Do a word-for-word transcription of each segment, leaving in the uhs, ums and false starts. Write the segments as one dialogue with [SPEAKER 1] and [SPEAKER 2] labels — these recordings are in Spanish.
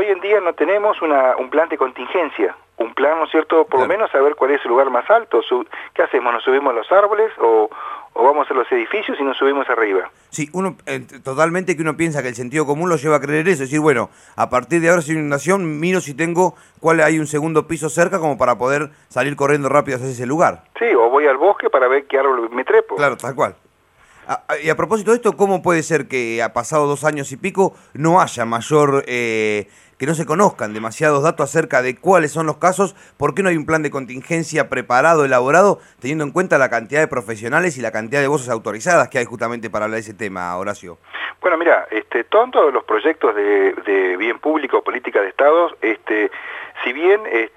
[SPEAKER 1] hoy en día no tenemos una, un plan de contingencia, un plan, ¿no es cierto?, por lo menos saber cuál es el lugar más alto. ¿Qué hacemos? ¿Nos subimos a los árboles o, o vamos a los edificios y nos subimos arriba?
[SPEAKER 2] Sí, uno eh, totalmente que uno piensa que el sentido común lo lleva a creer eso, es decir, bueno, a partir de ahora si hay una inundación, miro si tengo cuál hay un segundo piso cerca como para poder salir corriendo rápido hacia ese lugar.
[SPEAKER 1] Sí, o voy al bosque para ver qué árbol me trepo.
[SPEAKER 2] Claro, tal cual. A, a, y a propósito de esto, ¿cómo puede ser que ha pasado dos años y pico no haya mayor, eh, que no se conozcan demasiados datos acerca de cuáles son los casos? ¿Por qué no hay un plan de contingencia preparado, elaborado, teniendo en cuenta la cantidad de profesionales y la cantidad de voces autorizadas que hay justamente para hablar de ese tema, Horacio?
[SPEAKER 1] Bueno, mira, este, todos los proyectos de, de bien público, política de Estado, este, si bien,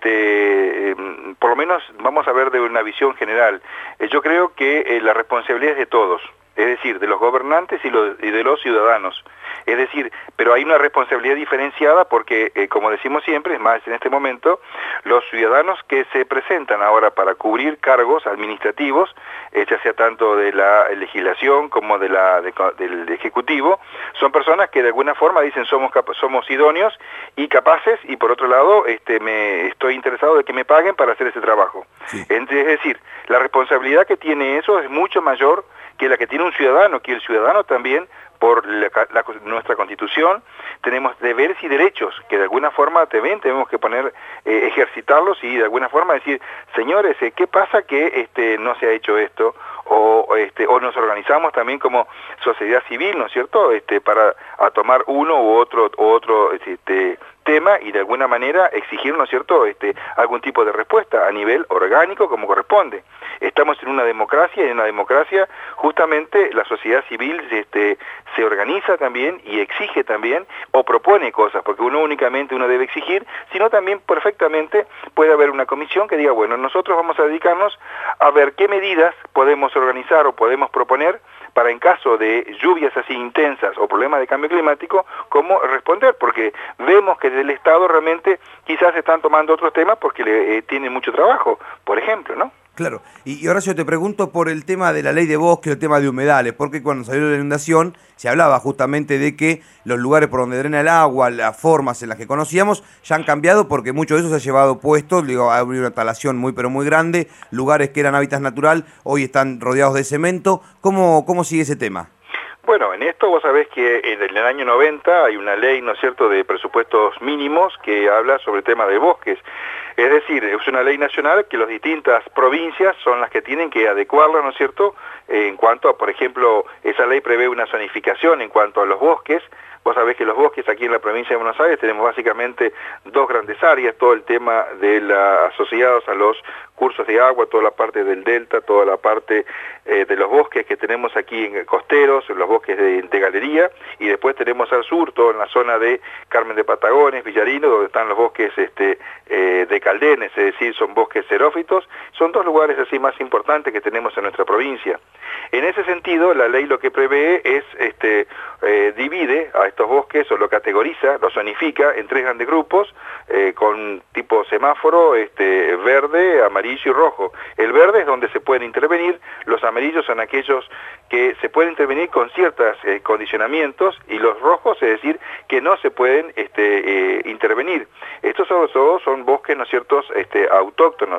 [SPEAKER 1] este, eh, por lo menos vamos a ver de una visión general, eh, yo creo que eh, la responsabilidad es de todos, es decir, de los gobernantes y, los, y de los ciudadanos. Es decir, pero hay una responsabilidad diferenciada porque, eh, como decimos siempre, es más en este momento, los ciudadanos que se presentan ahora para cubrir cargos administrativos, eh, ya sea tanto de la legislación como de la, de, del Ejecutivo, son personas que de alguna forma dicen somos, somos idóneos y capaces, y por otro lado este, me estoy interesado de que me paguen para hacer ese trabajo. Sí. Es decir, la responsabilidad que tiene eso es mucho mayor que la que tiene un ciudadano, que el ciudadano también, por la, la, nuestra Constitución, tenemos deberes y derechos que de alguna forma también tenemos que poner, eh, ejercitarlos y de alguna forma decir, señores, eh, ¿qué pasa que este, no se ha hecho esto? O, este, o nos organizamos también como sociedad civil, ¿no es cierto?, este, para a tomar uno u otro, u otro este, tema y de alguna manera exigir, ¿no es cierto?, este, algún tipo de respuesta a nivel orgánico como corresponde. Estamos en una democracia y en una democracia justamente la sociedad civil este, se organiza también y exige también o propone cosas, porque uno únicamente uno debe exigir, sino también perfectamente puede haber una comisión que diga, bueno, nosotros vamos a dedicarnos a ver qué medidas podemos organizar o podemos proponer para en caso de lluvias así intensas o problemas de cambio climático, cómo responder, porque vemos que desde el Estado realmente quizás están tomando otros temas porque le, eh, tienen mucho trabajo, por ejemplo, ¿no?
[SPEAKER 2] Claro, y, y Horacio, te pregunto por el tema de la ley de bosque, el tema de humedales, porque cuando salió la inundación se hablaba justamente de que los lugares por donde drena el agua, las formas en las que conocíamos, ya han cambiado porque mucho de eso se ha llevado puesto, digo, ha habido una talación muy pero muy grande, lugares que eran hábitat natural, hoy están rodeados de cemento. ¿Cómo, cómo sigue ese tema?
[SPEAKER 1] Bueno, en esto vos sabés que en el año noventa hay una ley, ¿no es cierto?, de presupuestos mínimos que habla sobre el tema de bosques. Es decir, es una ley nacional que las distintas provincias son las que tienen que adecuarla, ¿no es cierto?, en cuanto a, por ejemplo, esa ley prevé una zonificación en cuanto a los bosques. Vos sabés que los bosques aquí en la provincia de Buenos Aires tenemos básicamente dos grandes áreas, todo el tema de la, asociados a los cursos de agua, toda la parte del delta, toda la parte eh, de los bosques que tenemos aquí en costeros, los bosques de, de galería, y después tenemos al sur, todo en la zona de Carmen de Patagones, Villarino, donde están los bosques este, eh, de caldenes, es decir, son bosques xerófitos, son dos lugares así más importantes que tenemos en nuestra provincia. En ese sentido, la ley lo que prevé es, este, eh, divide a estos bosques o lo categoriza, lo zonifica en tres grandes grupos, eh, con tipo semáforo, este, verde, amarillo y rojo. El verde es donde se pueden intervenir, los amarillos son aquellos que se pueden intervenir con ciertos eh, condicionamientos, y los rojos, es decir, que no se pueden este, eh, intervenir. Estos sobre todo son bosques, ¿no es cierto?, este, autóctonos.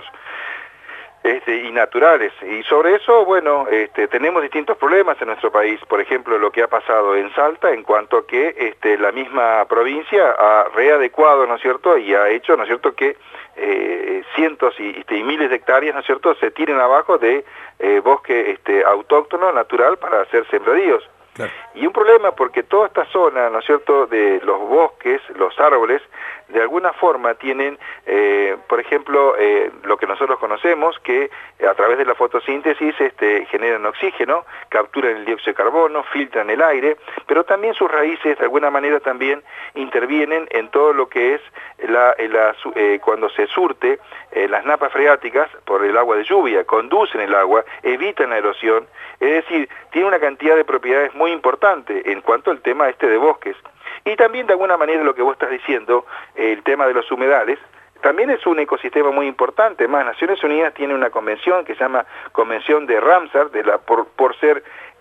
[SPEAKER 1] Este, y naturales. Y sobre eso, bueno, este, tenemos distintos problemas en nuestro país. Por ejemplo, lo que ha pasado en Salta en cuanto a que este, la misma provincia ha readecuado, ¿no es cierto?, y ha hecho, ¿no es cierto?, que eh, cientos y, y miles de hectáreas, ¿no es cierto?, se tiren abajo de eh, bosque este, autóctono, natural, para hacer sembradíos. Claro. Y un problema porque toda esta zona, ¿no es cierto?, de los bosques, los árboles, de alguna forma tienen, eh, por ejemplo, eh, lo que nosotros conocemos, que a través de la fotosíntesis este, generan oxígeno, capturan el dióxido de carbono, filtran el aire, pero también sus raíces de alguna manera también intervienen en todo lo que es la, la, eh, cuando se surte eh, las napas freáticas por el agua de lluvia, conducen el agua, evitan la erosión, es decir, tiene una cantidad de propiedades muy importante en cuanto al tema este de bosques. Y también de alguna manera lo que vos estás diciendo, el tema de los humedales, también es un ecosistema muy importante. Más, Naciones Unidas tiene una convención que se llama Convención de Ramsar, de la, por, por ser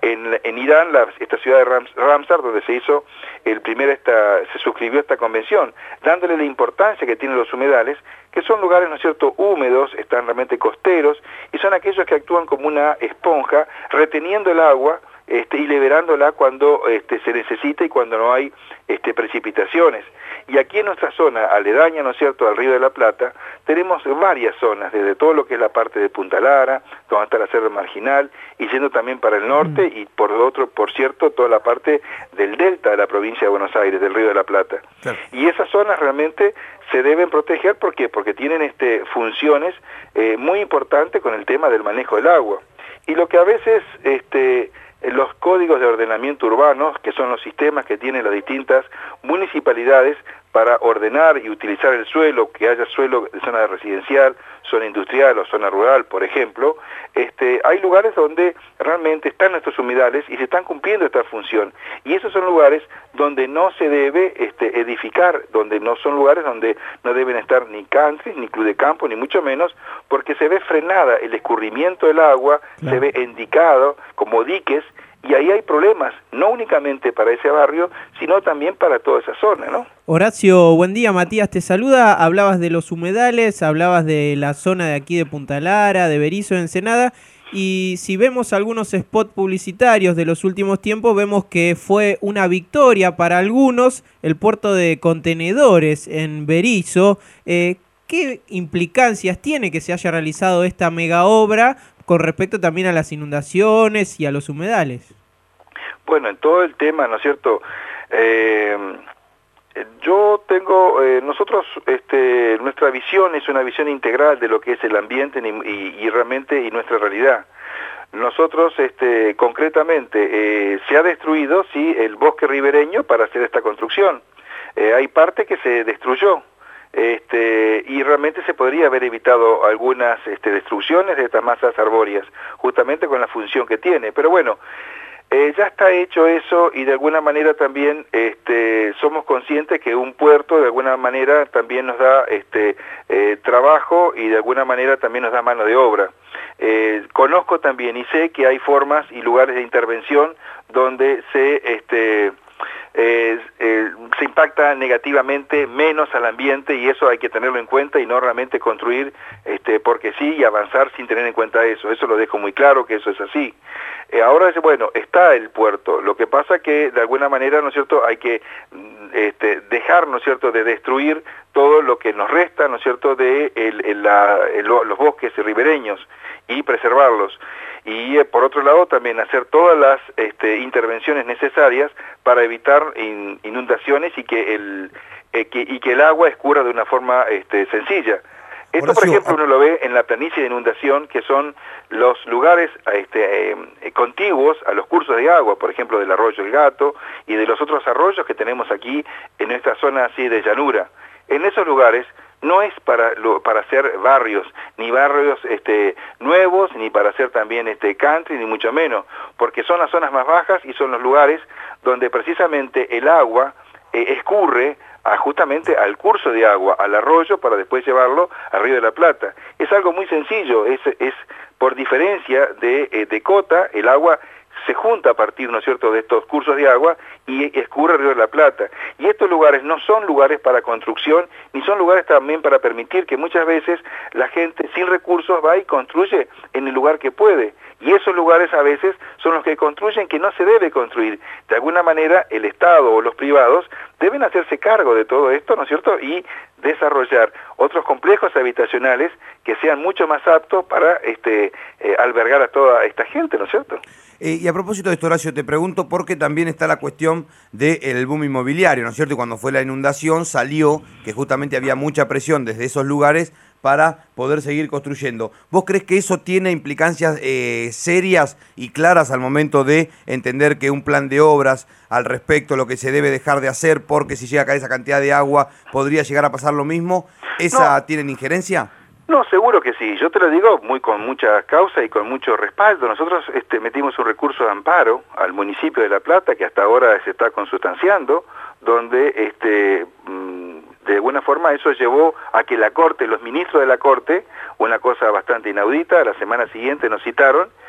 [SPEAKER 1] en, en Irán, la, esta ciudad de Rams, Ramsar, donde se hizo el primer, esta, se suscribió esta convención, dándole la importancia que tienen los humedales, que son lugares, ¿no es cierto?, húmedos, están realmente costeros, y son aquellos que actúan como una esponja, reteniendo el agua este, y liberándola cuando este, se necesita y cuando no hay este, precipitaciones. Y aquí en nuestra zona aledaña, ¿no es cierto?, al Río de la Plata, tenemos varias zonas, desde todo lo que es la parte de Punta Lara, donde está la Cerro Marginal, y yendo también para el norte, y por otro, por cierto, toda la parte del delta de la provincia de Buenos Aires, del Río de la Plata. Claro. Y esas zonas realmente se deben proteger, ¿por qué? Porque tienen este, funciones eh, muy importantes con el tema del manejo del agua. Y lo que a veces este, los códigos de ordenamiento urbano, que son los sistemas que tienen las distintas municipalidades para ordenar y utilizar el suelo, que haya suelo de zona residencial, zona industrial o zona rural, por ejemplo, este, hay lugares donde realmente están estos humedales y se están cumpliendo esta función. Y esos son lugares donde no se debe este, edificar, donde no son lugares donde no deben estar ni country, ni club de campo, ni mucho menos, porque se ve frenada el escurrimiento del agua, claro. Se ve indicado como diques, y ahí hay problemas, no únicamente para ese barrio, sino también para toda esa zona, ¿no?
[SPEAKER 3] Horacio, buen día, Matías te saluda. Hablabas de los humedales, hablabas de la zona de aquí de Punta Lara, de Berisso, Ensenada, y si vemos algunos spots publicitarios de los últimos tiempos, vemos que fue una victoria para algunos el puerto de contenedores en Berisso. Eh, ¿Qué implicancias tiene que se haya realizado esta mega obra con respecto también a las inundaciones y a los humedales?
[SPEAKER 1] Bueno, en todo el tema, ¿no es cierto? Eh, yo tengo, eh, nosotros, este, nuestra visión es una visión integral de lo que es el ambiente y, y, y realmente y nuestra realidad. Nosotros, este, concretamente, eh, se ha destruido, sí, el bosque ribereño para hacer esta construcción. Eh, hay parte que se destruyó. Este, y realmente se podría haber evitado algunas este, destrucciones de estas masas arbóreas, justamente con la función que tiene. Pero bueno, eh, ya está hecho eso y de alguna manera también este, somos conscientes que un puerto de alguna manera también nos da este, eh, trabajo y de alguna manera también nos da mano de obra. Eh, conozco también y sé que hay formas y lugares de intervención donde se... Este, Eh, eh, se impacta negativamente menos al ambiente y eso hay que tenerlo en cuenta y no realmente construir este, porque sí y avanzar sin tener en cuenta eso. Eso lo dejo muy claro que eso es así. Eh, ahora, bueno, está el puerto. Lo que pasa que de alguna manera, ¿no es cierto?, hay que este, dejar, ¿no es cierto?, de destruir todo lo que nos resta, ¿no es cierto?, de el, el, la, el, los bosques ribereños y preservarlos. Y eh, por otro lado también hacer todas las este, intervenciones necesarias para evitar in, inundaciones y que el eh, que, y que el agua escurra de una forma este, sencilla. Esto, por ejemplo, uno lo ve en la planicie de inundación, que son los lugares este, eh, contiguos a los cursos de agua, por ejemplo, del arroyo El Gato y de los otros arroyos que tenemos aquí en esta zona así de llanura. En esos lugares no es para lo, para hacer barrios, ni barrios este, nuevos, ni para hacer también este country, ni mucho menos, porque son las zonas más bajas y son los lugares donde precisamente el agua eh, escurre a, justamente al curso de agua, al arroyo, para después llevarlo al Río de la Plata. Es algo muy sencillo, es, es por diferencia de, eh, de cota, el agua se junta a partir, ¿no es cierto?, de estos cursos de agua y escurre el Río de la Plata. Y estos lugares no son lugares para construcción, ni son lugares también para permitir que muchas veces la gente sin recursos va y construye en el lugar que puede. Y esos lugares a veces son los que construyen que no se debe construir. De alguna manera el Estado o los privados deben hacerse cargo de todo esto, ¿no es cierto?, y desarrollar otros complejos habitacionales que sean mucho más aptos para este, eh, albergar a toda esta gente, ¿no es cierto?
[SPEAKER 2] Eh, y a propósito de esto, Horacio, te pregunto porque también está la cuestión del boom inmobiliario, ¿no es cierto? Y cuando fue la inundación salió que justamente había mucha presión desde esos lugares para poder seguir construyendo. ¿Vos crees que eso tiene implicancias eh, serias y claras al momento de entender que un plan de obras al respecto, lo que se debe dejar de hacer, porque si llega a caer esa cantidad de agua podría llegar a pasar lo mismo? ¿Esa no. tienen injerencia?
[SPEAKER 1] No, seguro que sí. Yo te lo digo muy con mucha causa y con mucho respaldo. Nosotros este, metimos un recurso de amparo al municipio de La Plata, que hasta ahora se está consustanciando, donde este, de alguna forma eso llevó a que la Corte, los ministros de la Corte, una cosa bastante inaudita, la semana siguiente nos citaron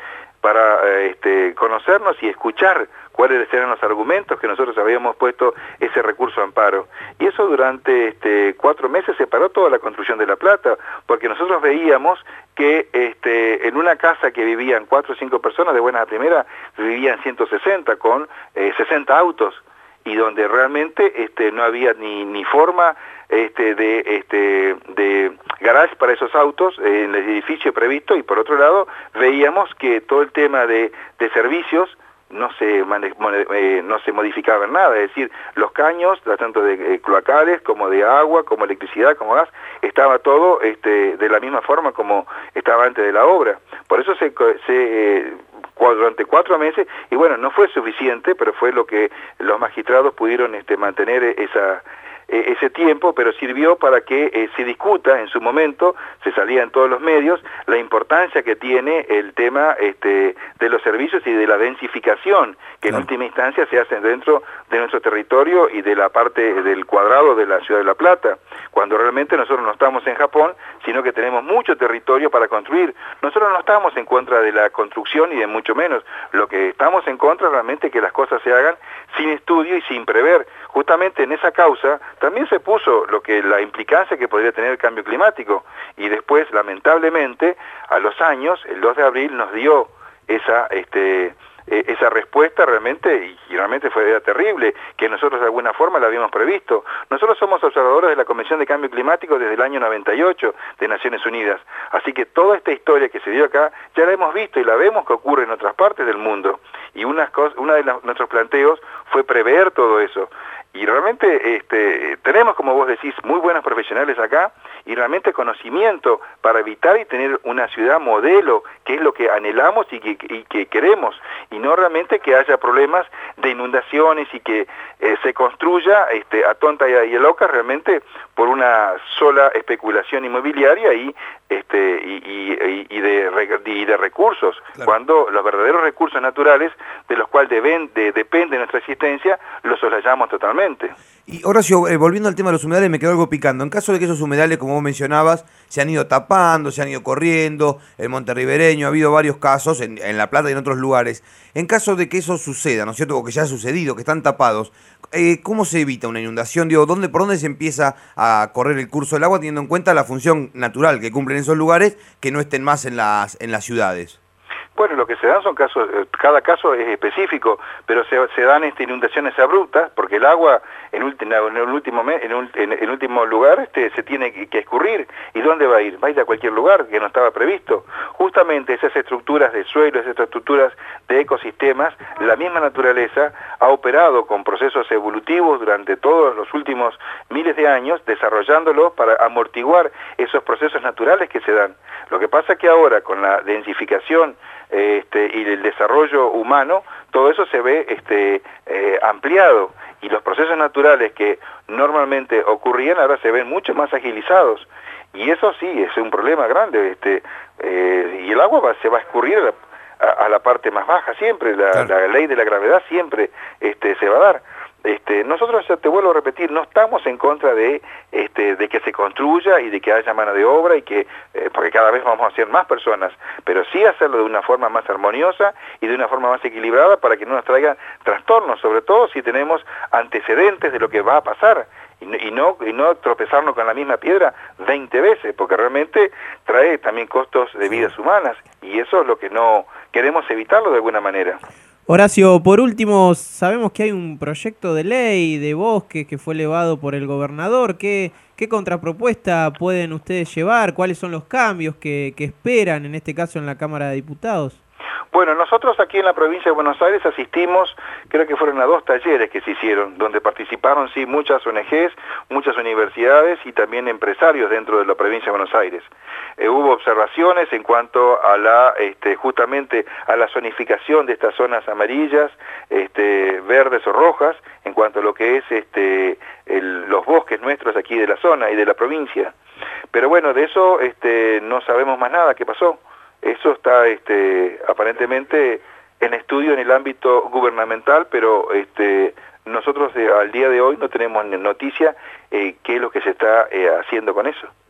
[SPEAKER 1] para eh, este, conocernos y escuchar cuáles eran los argumentos que nosotros habíamos puesto ese recurso amparo. Y eso durante este, cuatro meses se paró toda la construcción de La Plata, porque nosotros veíamos que este, en una casa que vivían cuatro o cinco personas, de buenas a primeras, vivían ciento sesenta con eh, sesenta autos, y donde realmente este, no había ni, ni forma este, de, este, de garage para esos autos eh, en el edificio previsto, y por otro lado veíamos que todo el tema de, de servicios no se mane eh, no se modificaba en nada, es decir, los caños, tanto de eh, cloacales como de agua, como electricidad, como gas, estaba todo este, de la misma forma como estaba antes de la obra. Por eso se, se eh, durante cuatro meses, y bueno, no fue suficiente, pero fue lo que los magistrados pudieron este, mantener esa ese tiempo, pero sirvió para que eh, se discuta en su momento, se salía en todos los medios, la importancia que tiene el tema este, de los servicios y de la densificación, que claro, en última instancia se hacen dentro de nuestro territorio y de la parte del cuadrado de la ciudad de La Plata, cuando realmente nosotros no estamos en Japón, sino que tenemos mucho territorio para construir. Nosotros no estamos en contra de la construcción y de mucho menos, lo que estamos en contra realmente es que las cosas se hagan sin estudio y sin prever. Justamente en esa causa también se puso lo que la implicancia que podría tener el cambio climático, y después lamentablemente a los años el dos de abril nos dio esa este eh, esa respuesta realmente, y realmente fue era terrible, que nosotros de alguna forma la habíamos previsto. Nosotros somos observadores de la Comisión de Cambio Climático desde el año noventa y ocho de Naciones Unidas, así que toda esta historia que se dio acá ya la hemos visto y la vemos que ocurre en otras partes del mundo, y unas cosas, una de las, nuestros planteos fue prever todo eso. Y realmente este, tenemos, como vos decís, muy buenos profesionales acá, y realmente conocimiento para evitar y tener una ciudad modelo, que es lo que anhelamos y que, y que queremos, y no realmente que haya problemas de inundaciones y que eh, se construya este, a tonta y a, y a loca realmente por una sola especulación inmobiliaria y, este, y, y, y, de, y de recursos, claro, cuando los verdaderos recursos naturales de los cuales deben, de, depende nuestra existencia, los soslayamos totalmente.
[SPEAKER 2] Y Horacio, eh, volviendo al tema de los humedales, me quedó algo picando. En caso de que esos humedales, como vos mencionabas, se han ido tapando, se han ido corriendo, el Monte Ribereño, ha habido varios casos en, en La Plata y en otros lugares. En caso de que eso suceda, ¿no es cierto?, o que ya ha sucedido, que están tapados, eh, ¿cómo se evita una inundación? Digo, ¿dónde, ¿por dónde se empieza a correr el curso del agua, teniendo en cuenta la función natural que cumplen esos lugares, que no estén más en las, en las ciudades?
[SPEAKER 1] Bueno, lo que se dan son casos, cada caso es específico, pero se, se dan este, inundaciones abruptas, porque el agua en, ulti, en el último mes, en, en, en último lugar este, se tiene que, que escurrir. ¿Y dónde va a ir? Va a ir a cualquier lugar que no estaba previsto. Justamente esas estructuras de suelo, esas estructuras de ecosistemas, la misma naturaleza ha operado con procesos evolutivos durante todos los últimos miles de años, desarrollándolos para amortiguar esos procesos naturales que se dan. Lo que pasa es que ahora, con la densificación Este, y el desarrollo humano, todo eso se ve este, eh, ampliado, y los procesos naturales que normalmente ocurrían ahora se ven mucho más agilizados, y eso sí es un problema grande, este, eh, y el agua va, se va a escurrir a la, a, a la parte más baja siempre, la, claro, la ley de la gravedad siempre este, se va a dar. Este, nosotros, ya te vuelvo a repetir, no estamos en contra de, este, de que se construya y de que haya mano de obra, y que eh, porque cada vez vamos a ser más personas, pero sí hacerlo de una forma más armoniosa y de una forma más equilibrada para que no nos traigan trastornos, sobre todo si tenemos antecedentes de lo que va a pasar, y no, y no, y no tropezarnos con la misma piedra veinte veces, porque realmente trae también costos de vidas humanas, y eso es lo que no queremos evitarlo de alguna manera.
[SPEAKER 3] Horacio, por último, sabemos que hay un proyecto de ley de bosques que fue elevado por el gobernador. ¿Qué, qué contrapropuesta pueden ustedes llevar? ¿Cuáles son los cambios que, que esperan, en este caso en la Cámara de Diputados?
[SPEAKER 1] Bueno, nosotros aquí en la provincia de Buenos Aires asistimos, creo que fueron a dos talleres que se hicieron, donde participaron sí muchas O N Ges, muchas universidades y también empresarios dentro de la provincia de Buenos Aires. Eh, hubo observaciones en cuanto a la, este, justamente a la zonificación de estas zonas amarillas, este, verdes o rojas, en cuanto a lo que es este, el, los bosques nuestros aquí de la zona y de la provincia. Pero bueno, de eso este, no sabemos más nada. ¿Qué pasó? Eso está este, aparentemente en estudio en el ámbito gubernamental, pero este, nosotros eh, al día de hoy no tenemos noticia eh, qué es lo que se está eh, haciendo con eso.